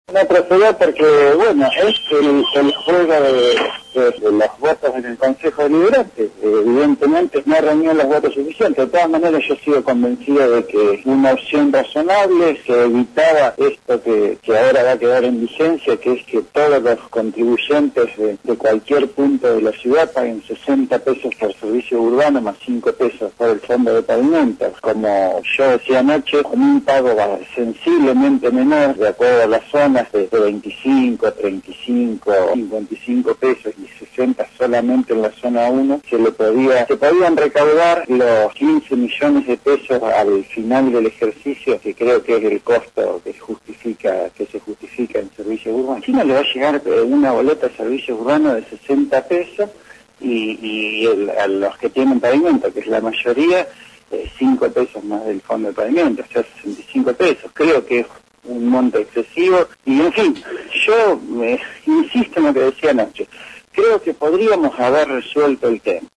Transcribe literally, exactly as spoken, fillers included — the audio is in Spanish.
No procedió porque, bueno, es el, el juego de, de, de los votos en el Consejo Deliberante. Evidentemente no reunió los votos suficientes. De todas maneras, yo sigo convencido de que una opción razonable se evitaba esto que, que ahora va a quedar en vigencia, que es que todos los contribuyentes de, de cualquier punto de la ciudad paguen sesenta pesos por servicio urbano más cinco pesos por el fondo de pavimentos. Como yo decía anoche, con un pago sensiblemente menor, de acuerdo a las zonas, de veinticinco, treinta y cinco, cincuenta y cinco pesos y sesenta solamente en la zona uno, se le podía, se podían recaudar los quince millones de pesos al final del ejercicio, que creo que es el costo que justifica, que se justifica en servicios urbanos. Si no le va a llegar una boleta de servicios urbanos de sesenta pesos y, y el, a los que tienen pavimento, que es la mayoría, eh, cinco pesos más del fondo de pavimento, o sea, sesenta y cinco pesos. Creo que es un monto excesivo y, en fin, yo eh, insisto en lo que decía anoche. Creo que podríamos haber resuelto el tema.